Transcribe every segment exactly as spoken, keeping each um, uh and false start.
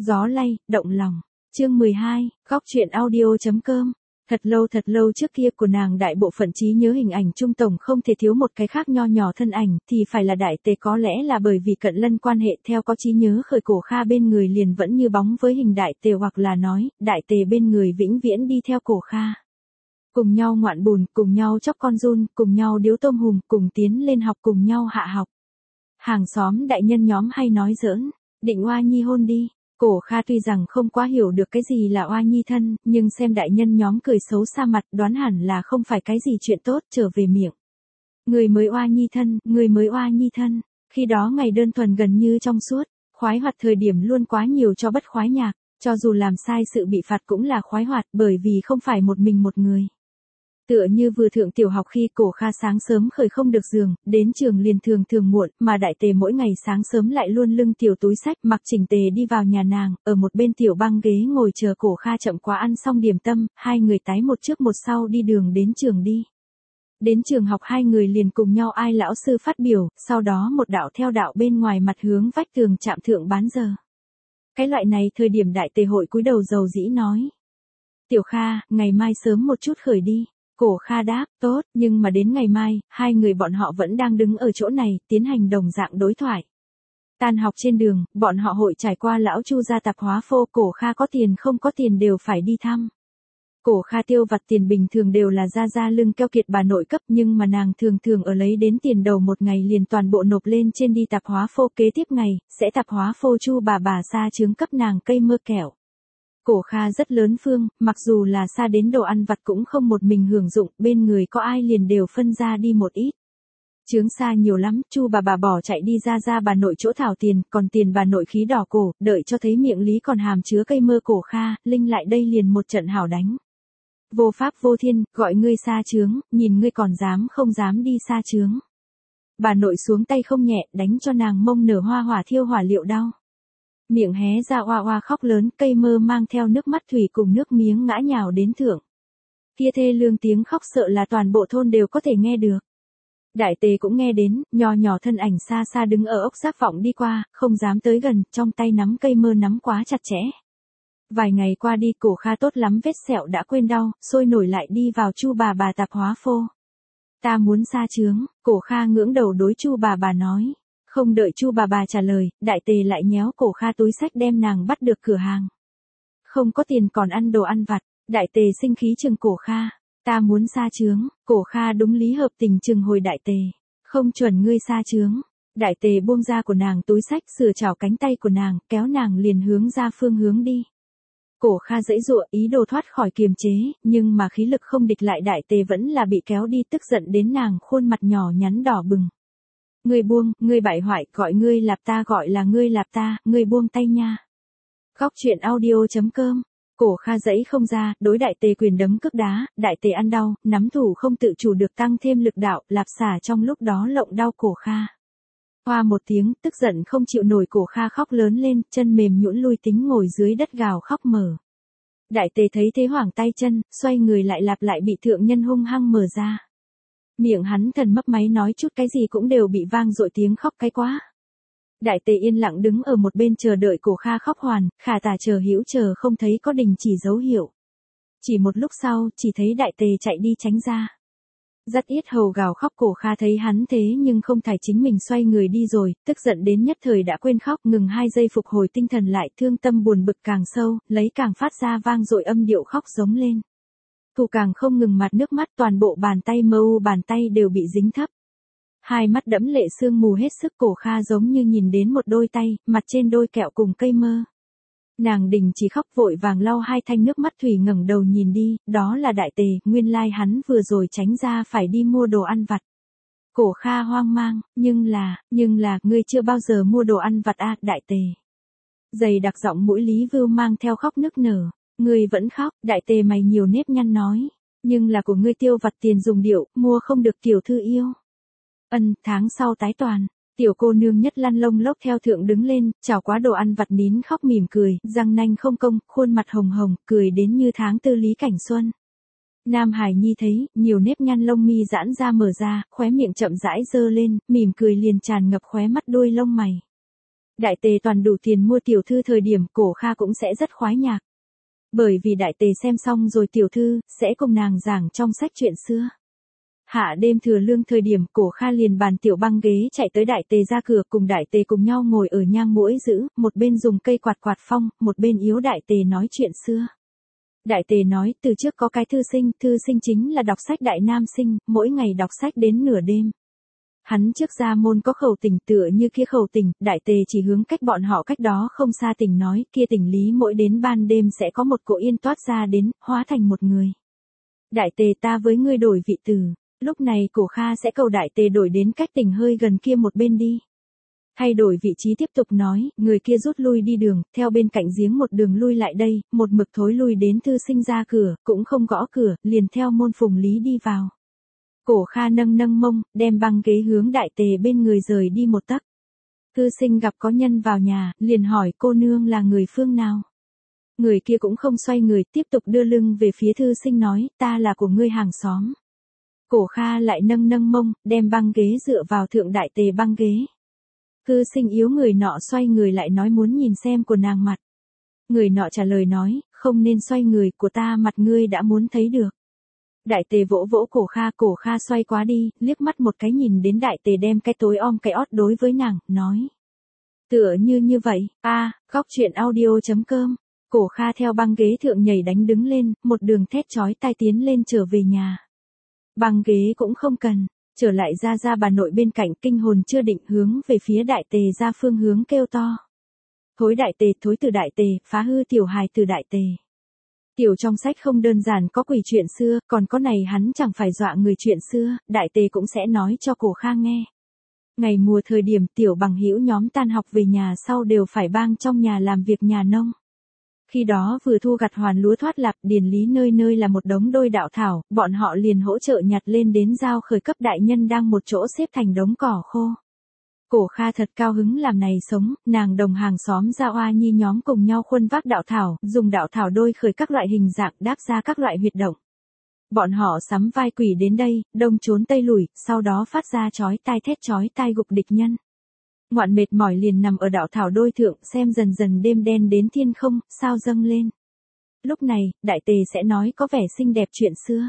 Gió lay, động lòng. Chương mười hai, góc truyện audio.com. Thật lâu thật lâu trước kia của nàng đại bộ phận trí nhớ hình ảnh trung tổng không thể thiếu một cái khác nho nhỏ thân ảnh, thì phải là đại tề, có lẽ là bởi vì cận lân quan hệ theo có trí nhớ khởi Cổ Kha bên người liền vẫn như bóng với hình đại tề, hoặc là nói, đại tề bên người vĩnh viễn đi theo Cổ Kha. Cùng nhau ngoạn bùn, cùng nhau chóc con giun, cùng nhau điếu tôm hùm, cùng tiến lên học, cùng nhau hạ học. Hàng xóm đại nhân nhóm hay nói giỡn, định oa nhi hôn đi. Cổ Kha tuy rằng không quá hiểu được cái gì là oa nhi thân, nhưng xem đại nhân nhóm cười xấu xa mặt, đoán hẳn là không phải cái gì chuyện tốt trở về miệng. Người mới oa nhi thân, người mới oa nhi thân. Khi đó ngày đơn thuần gần như trong suốt, khoái hoạt thời điểm luôn quá nhiều cho bất khoái nhạc, cho dù làm sai sự bị phạt cũng là khoái hoạt, bởi vì không phải một mình một người. Tựa như vừa thượng tiểu học khi Cổ Kha sáng sớm khởi không được giường, đến trường liền thường thường muộn, mà đại tề mỗi ngày sáng sớm lại luôn lưng tiểu túi sách mặc chỉnh tề đi vào nhà nàng, ở một bên tiểu băng ghế ngồi chờ Cổ Kha chậm quá ăn xong điểm tâm, hai người tái một trước một sau đi đường đến trường đi. Đến trường học hai người liền cùng nhau ai lão sư phát biểu, sau đó một đạo theo đạo bên ngoài mặt hướng vách tường chạm thượng bán giờ. Cái loại này thời điểm đại tề hội cúi đầu dầu dĩ nói. Tiểu Kha, ngày mai sớm một chút khởi đi. Cổ Kha đáp, tốt, nhưng mà đến ngày mai, hai người bọn họ vẫn đang đứng ở chỗ này, tiến hành đồng dạng đối thoại. Tan học trên đường, bọn họ hội trải qua lão Chu gia tạp hóa phô, Cổ Kha có tiền không có tiền đều phải đi thăm. Cổ Kha tiêu vặt tiền bình thường đều là ra ra lưng keo kiệt bà nội cấp, nhưng mà nàng thường thường ở lấy đến tiền đầu một ngày liền toàn bộ nộp lên trên đi tạp hóa phô, kế tiếp ngày, sẽ tạp hóa phô Chu bà bà xa chướng cấp nàng cây mơ kẹo. Cổ Kha rất lớn phương, mặc dù là xa đến đồ ăn vặt cũng không một mình hưởng dụng, bên người có ai liền đều phân ra đi một ít. Chướng xa nhiều lắm, Chu bà bà bỏ chạy đi ra ra bà nội chỗ thảo tiền, còn tiền bà nội khí đỏ cổ, đợi cho thấy miệng lý còn hàm chứa cây mơ Cổ Kha, Linh lại đây liền một trận hảo đánh. Vô pháp vô thiên, gọi ngươi xa chướng, nhìn ngươi còn dám không dám đi xa chướng. Bà nội xuống tay không nhẹ, đánh cho nàng mông nở hoa hỏa thiêu hỏa liệu đau. Miệng hé ra oa oa khóc lớn, cây mơ mang theo nước mắt thủy cùng nước miếng ngã nhào đến thượng. Kia thê lương tiếng khóc sợ là toàn bộ thôn đều có thể nghe được. Đại tề cũng nghe đến, nhỏ nhỏ thân ảnh xa xa đứng ở ốc giác vọng đi qua, không dám tới gần, trong tay nắm cây mơ nắm quá chặt chẽ. Vài ngày qua đi, Cổ Kha tốt lắm vết sẹo đã quên đau, sôi nổi lại đi vào Chu bà bà tạp hóa phô. Ta muốn xa chướng, Cổ Kha ngưỡng đầu đối Chu bà bà nói. Không đợi Chu bà bà trả lời, đại tề lại nhéo Cổ Kha túi sách đem nàng bắt được cửa hàng. Không có tiền còn ăn đồ ăn vặt, đại tề sinh khí chừng Cổ Kha. Ta muốn xa chướng, Cổ Kha đúng lý hợp tình chừng hồi đại tề. Không chuẩn ngươi xa chướng. Đại tề buông ra của nàng túi sách, sửa chảo cánh tay của nàng, kéo nàng liền hướng ra phương hướng đi. Cổ Kha giãy giụa ý đồ thoát khỏi kiềm chế, nhưng mà khí lực không địch lại, đại tề vẫn là bị kéo đi, tức giận đến nàng khuôn mặt nhỏ nhắn đỏ bừng. Ngươi buông, ngươi bại hoại, gọi ngươi lạp ta gọi là ngươi lạp ta, ngươi buông tay nha. Góc truyện audio.com. Cổ Kha giãy không ra, đối đại tề quyền đấm cước đá, đại tề ăn đau, nắm thủ không tự chủ được tăng thêm lực đạo, lạp xả trong lúc đó lộng đau Cổ Kha. Hoa một tiếng, tức giận không chịu nổi, Cổ Kha khóc lớn lên, chân mềm nhũn lui tính ngồi dưới đất gào khóc mở. Đại tề thấy thế hoảng tay chân, xoay người lại lạp lại bị thượng nhân hung hăng mở ra. Miệng hắn thần mấp máy nói chút cái gì cũng đều bị vang dội tiếng khóc cái quá. Đại tề yên lặng đứng ở một bên chờ đợi Cổ Kha khóc hoàn, khả tả chờ hữu chờ không thấy có đình chỉ dấu hiệu. Chỉ một lúc sau, chỉ thấy đại tề chạy đi tránh ra. Dắt yết hầu gào khóc, Cổ Kha thấy hắn thế nhưng không thải chính mình xoay người đi rồi, tức giận đến nhất thời đã quên khóc, ngừng hai giây phục hồi tinh thần lại, thương tâm buồn bực càng sâu, lấy càng phát ra vang dội âm điệu khóc giống lên. Thủ càng không ngừng mặt nước mắt, toàn bộ bàn tay mơ u bàn tay đều bị dính thấp. Hai mắt đẫm lệ sương mù hết sức, Cổ Kha giống như nhìn đến một đôi tay, mặt trên đôi kẹo cùng cây mơ. Nàng đình chỉ khóc vội vàng lau hai thanh nước mắt thủy, ngẩng đầu nhìn đi, đó là đại tề, nguyên lai like hắn vừa rồi tránh ra phải đi mua đồ ăn vặt. Cổ Kha hoang mang, nhưng là, nhưng là, ngươi chưa bao giờ mua đồ ăn vặt à, đại tề. Dày đặc giọng mũi Lý Vưu mang theo khóc nức nở. Ngươi vẫn khóc, đại tề mày nhiều nếp nhăn nói. Nhưng là của ngươi tiêu vặt tiền dùng điệu, mua không được tiểu thư yêu. Ân, tháng sau tái toàn. Tiểu cô nương nhất lăn lông lốc theo thượng đứng lên, chào quá đồ ăn vặt nín khóc mỉm cười, răng nanh không công, khuôn mặt hồng hồng, cười đến như tháng tư Lý Cảnh Xuân. Nam Hải Nhi thấy, nhiều nếp nhăn lông mi giãn ra mở ra, khóe miệng chậm rãi dơ lên, mỉm cười liền tràn ngập khóe mắt đôi lông mày. Đại tề toàn đủ tiền mua tiểu thư thời điểm Cổ Kha cũng sẽ rất khoái nhạc. Bởi vì đại tề xem xong rồi tiểu thư, sẽ cùng nàng giảng trong sách chuyện xưa. Hạ đêm thừa lương thời điểm Cổ Kha liền bàn tiểu băng ghế chạy tới đại tề ra cửa cùng đại tề cùng nhau ngồi ở nhang muỗi giữ, một bên dùng cây quạt quạt phong, một bên yếu đại tề nói chuyện xưa. Đại tề nói từ trước có cái thư sinh, thư sinh chính là đọc sách đại nam sinh, mỗi ngày đọc sách đến nửa đêm. Hắn trước ra môn có khẩu tình tựa như kia khẩu tình, đại tề chỉ hướng cách bọn họ cách đó không xa tình nói, kia tình lý mỗi đến ban đêm sẽ có một cỗ yên toát ra đến, hóa thành một người. Đại tề ta với ngươi đổi vị từ, lúc này Cổ Kha sẽ cầu đại tề đổi đến cách tình hơi gần kia một bên đi. Thay đổi vị trí tiếp tục nói, người kia rút lui đi đường, theo bên cạnh giếng một đường lui lại đây, một mực thối lui đến thư sinh ra cửa, cũng không gõ cửa, liền theo môn phùng lý đi vào. Cổ Kha nâng nâng mông, đem băng ghế hướng đại tề bên người rời đi một tấc. Thư sinh gặp có nhân vào nhà, liền hỏi cô nương là người phương nào. Người kia cũng không xoay người, tiếp tục đưa lưng về phía thư sinh nói, ta là của ngươi hàng xóm. Cổ Kha lại nâng nâng mông, đem băng ghế dựa vào thượng đại tề băng ghế. Thư sinh yếu người nọ xoay người lại nói muốn nhìn xem của nàng mặt. Người nọ trả lời nói, không nên xoay người, của ta mặt ngươi đã muốn thấy được. Đại tề vỗ vỗ Cổ Kha, Cổ Kha xoay quá đi, liếc mắt một cái nhìn đến đại tề đem cái tối om cái ót đối với nàng, nói. Tựa như như vậy, a à, góc chuyện audio chấm com. Cổ Kha theo băng ghế thượng nhảy đánh đứng lên, một đường thét chói tai tiến lên trở về nhà. Băng ghế cũng không cần, trở lại ra ra bà nội bên cạnh kinh hồn chưa định hướng về phía đại tề ra phương hướng kêu to. Thối đại tề, thối từ đại tề, phá hư tiểu hài từ đại tề. Tiểu trong sách không đơn giản có quỷ chuyện xưa, còn có này hắn chẳng phải dọa người chuyện xưa, đại tề cũng sẽ nói cho Cổ Kha nghe. Ngày mùa thời điểm tiểu bằng hữu nhóm tan học về nhà sau đều phải bang trong nhà làm việc nhà nông. Khi đó vừa thu gặt hoàn lúa thoát lạp, điền lý nơi nơi là một đống đôi đạo thảo, bọn họ liền hỗ trợ nhặt lên đến giao khởi cấp đại nhân đang một chỗ xếp thành đống cỏ khô. Cổ Kha thật cao hứng làm này sống, nàng đồng hàng xóm Gia Oa Nhi nhóm cùng nhau khuân vác đạo thảo, dùng đạo thảo đôi khởi các loại hình dạng đáp ra các loại huyệt động. Bọn họ sắm vai quỷ đến đây, đông trốn tây lùi, sau đó phát ra chói tai thét chói tai gục địch nhân. Ngoạn mệt mỏi liền nằm ở đạo thảo đôi thượng xem dần dần đêm đen đến thiên không, sao dâng lên. Lúc này, đại tề sẽ nói có vẻ xinh đẹp chuyện xưa.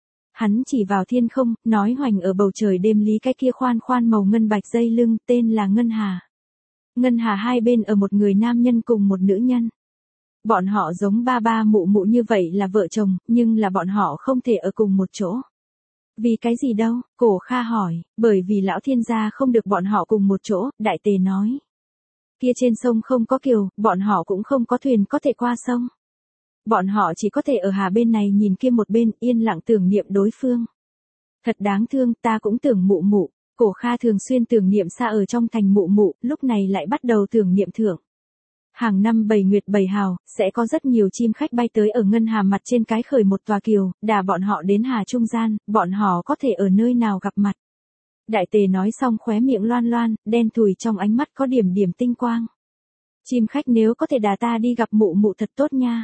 Hắn chỉ vào thiên không, nói hoành ở bầu trời đêm lý cái kia khoan khoan màu ngân bạch dây lưng, tên là Ngân Hà. Ngân Hà hai bên ở một người nam nhân cùng một nữ nhân. Bọn họ giống ba ba mụ mụ như vậy là vợ chồng, nhưng là bọn họ không thể ở cùng một chỗ. Vì cái gì đâu, Cổ Kha hỏi, bởi vì lão thiên gia không được bọn họ cùng một chỗ, đại tề nói. Kia trên sông không có kiều, bọn họ cũng không có thuyền có thể qua sông. Bọn họ chỉ có thể ở hà bên này nhìn kia một bên, yên lặng tưởng niệm đối phương. Thật đáng thương, ta cũng tưởng mụ mụ. Cổ Kha thường xuyên tưởng niệm xa ở trong thành mụ mụ, lúc này lại bắt đầu tưởng niệm thượng. Hàng năm bầy nguyệt bầy hào, sẽ có rất nhiều chim khách bay tới ở Ngân Hà mặt trên cái khởi một tòa kiều, đà bọn họ đến hà trung gian, bọn họ có thể ở nơi nào gặp mặt. Đại tề nói xong khóe miệng loan loan, đen thùi trong ánh mắt có điểm điểm tinh quang. Chim khách nếu có thể đà ta đi gặp mụ mụ thật tốt nha.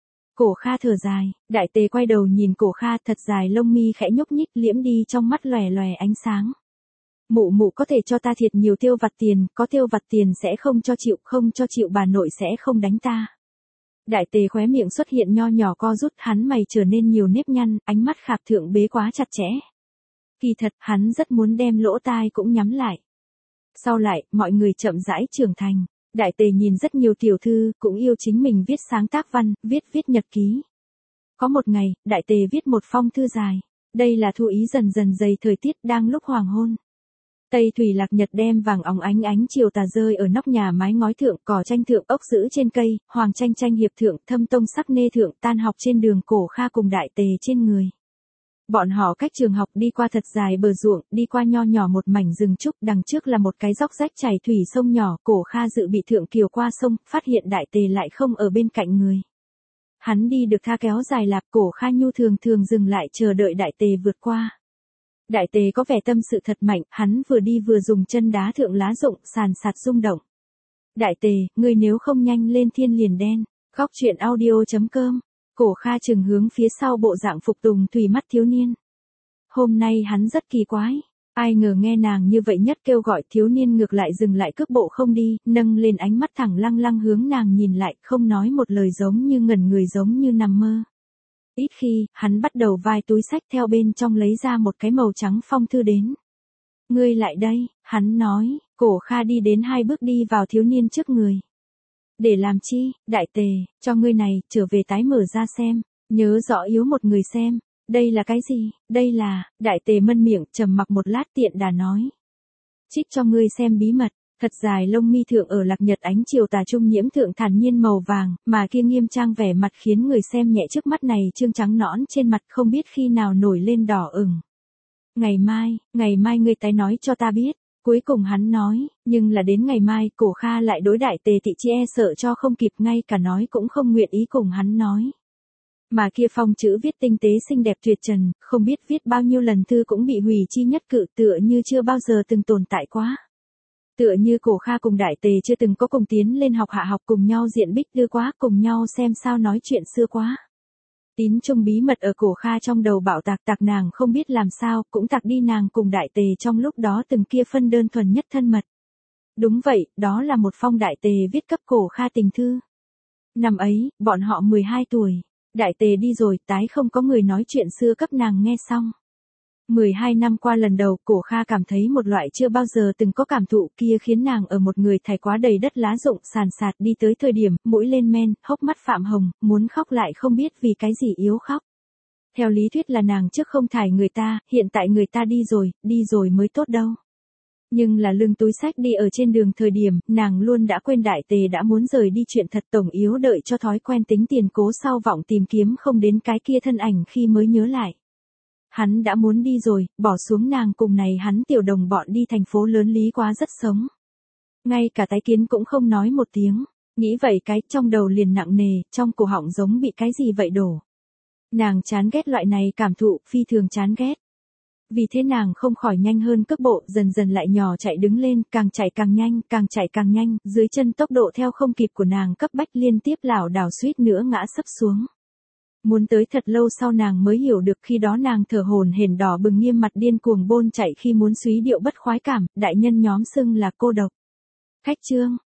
Cổ Kha thở dài, đại tề quay đầu nhìn Cổ Kha thật dài lông mi khẽ nhúc nhích liễm đi trong mắt lòe lòe ánh sáng. Mụ mụ có thể cho ta thiệt nhiều tiêu vặt tiền, có tiêu vặt tiền sẽ không cho chịu, không cho chịu bà nội sẽ không đánh ta. Đại tề khóe miệng xuất hiện nho nhỏ co rút, hắn mày trở nên nhiều nếp nhăn, ánh mắt khạp thượng bế quá chặt chẽ. Kỳ thật, hắn rất muốn đem lỗ tai cũng nhắm lại. Sau lại, mọi người chậm rãi trưởng thành. Đại tề nhìn rất nhiều tiểu thư, cũng yêu chính mình viết sáng tác văn, viết viết nhật ký. Có một ngày, đại tề viết một phong thư dài. Đây là thu ý dần dần dày thời tiết đang lúc hoàng hôn. Tây thủy lạc nhật đem vàng óng ánh ánh chiều tà rơi ở nóc nhà mái ngói thượng, cỏ tranh thượng, ốc giữ trên cây, hoàng tranh tranh hiệp thượng, thâm tông sắc nê thượng, tan học trên đường Cổ Kha cùng đại tề trên người. Bọn họ cách trường học đi qua thật dài bờ ruộng, đi qua nho nhỏ một mảnh rừng trúc, đằng trước là một cái dốc rách chảy thủy sông nhỏ, Cổ Kha dự bị thượng kiều qua sông, phát hiện đại tề lại không ở bên cạnh người. Hắn đi được tha kéo dài lạp, Cổ Kha nhu thường thường dừng lại chờ đợi đại tề vượt qua. Đại tề có vẻ tâm sự thật mạnh, hắn vừa đi vừa dùng chân đá thượng lá rụng, sàn sạt rung động. Đại tề, ngươi nếu không nhanh lên thiên liền đen. Góc chuyện audio chấm com. Cổ Kha chừng hướng phía sau bộ dạng phục tùng thủy mắt thiếu niên. Hôm nay hắn rất kỳ quái. Ai ngờ nghe nàng như vậy nhất kêu gọi thiếu niên ngược lại dừng lại cước bộ không đi, nâng lên ánh mắt thẳng lăng lăng hướng nàng nhìn lại, không nói một lời giống như ngẩn người giống như nằm mơ. Ít khi, hắn bắt đầu vai túi xách theo bên trong lấy ra một cái màu trắng phong thư đến. Ngươi lại đây, hắn nói, Cổ Kha đi đến hai bước đi vào thiếu niên trước người. Để làm chi, đại tề, cho ngươi này, trở về tái mở ra xem, nhớ rõ yếu một người xem. Đây là cái gì, đây là, đại tề mân miệng, trầm mặc một lát tiện đà nói. Trích cho ngươi xem bí mật, thật dài lông mi thượng ở lạc nhật ánh chiều tà trung nhiễm thượng thản nhiên màu vàng, mà kia nghiêm trang vẻ mặt khiến người xem nhẹ trước mắt này trương trắng nõn trên mặt không biết khi nào nổi lên đỏ ửng. Ngày mai, ngày mai ngươi tái nói cho ta biết, cuối cùng hắn nói, nhưng là đến ngày mai Cổ Kha lại đối đại tề thị chi e sợ cho không kịp ngay cả nói cũng không nguyện ý cùng hắn nói. Mà kia phong chữ viết tinh tế xinh đẹp tuyệt trần, không biết viết bao nhiêu lần thư cũng bị hủy chi nhất cự tựa như chưa bao giờ từng tồn tại quá. Tựa như Cổ Kha cùng đại tề chưa từng có cùng tiến lên học hạ học cùng nhau diện bích đưa quá cùng nhau xem sao nói chuyện xưa quá. Tín chung bí mật ở Cổ Kha trong đầu bạo tạc tạc nàng không biết làm sao cũng tạc đi nàng cùng đại tề trong lúc đó từng kia phân đơn thuần nhất thân mật. Đúng vậy, đó là một phong đại tề viết cấp Cổ Kha tình thư. Năm ấy, bọn họ mười hai tuổi. Đại tề đi rồi, tái không có người nói chuyện xưa cấp nàng nghe xong. mười hai năm qua lần đầu, Cổ Kha cảm thấy một loại chưa bao giờ từng có cảm thụ kia khiến nàng ở một người thải quá đầy đất lá rụng sàn sạt đi tới thời điểm, mũi lên men, hốc mắt phạm hồng, muốn khóc lại không biết vì cái gì yếu khóc. Theo lý thuyết là nàng trước không thải người ta, hiện tại người ta đi rồi, đi rồi mới tốt đâu. Nhưng là lưng túi sách đi ở trên đường thời điểm, nàng luôn đã quên đại tề đã muốn rời đi chuyện thật tổng yếu đợi cho thói quen tính tiền cố sau vọng tìm kiếm không đến cái kia thân ảnh khi mới nhớ lại. Hắn đã muốn đi rồi, bỏ xuống nàng cùng này hắn tiểu đồng bọn đi thành phố lớn lý quá rất sống. Ngay cả tái kiến cũng không nói một tiếng, nghĩ vậy cái trong đầu liền nặng nề, trong cổ họng giống bị cái gì vậy đổ. Nàng chán ghét loại này cảm thụ, phi thường chán ghét. Vì thế nàng không khỏi nhanh hơn cước bộ, dần dần lại nhỏ chạy đứng lên, càng chạy càng nhanh, càng chạy càng nhanh, dưới chân tốc độ theo không kịp của nàng cấp bách liên tiếp lảo đảo suýt nữa ngã sấp xuống. Muốn tới thật lâu sau nàng mới hiểu được khi đó nàng thở hổn hển đỏ bừng nghiêm mặt điên cuồng bôn chạy khi muốn súy điệu bất khoái cảm, đại nhân nhóm xưng là cô độc. Khách trương,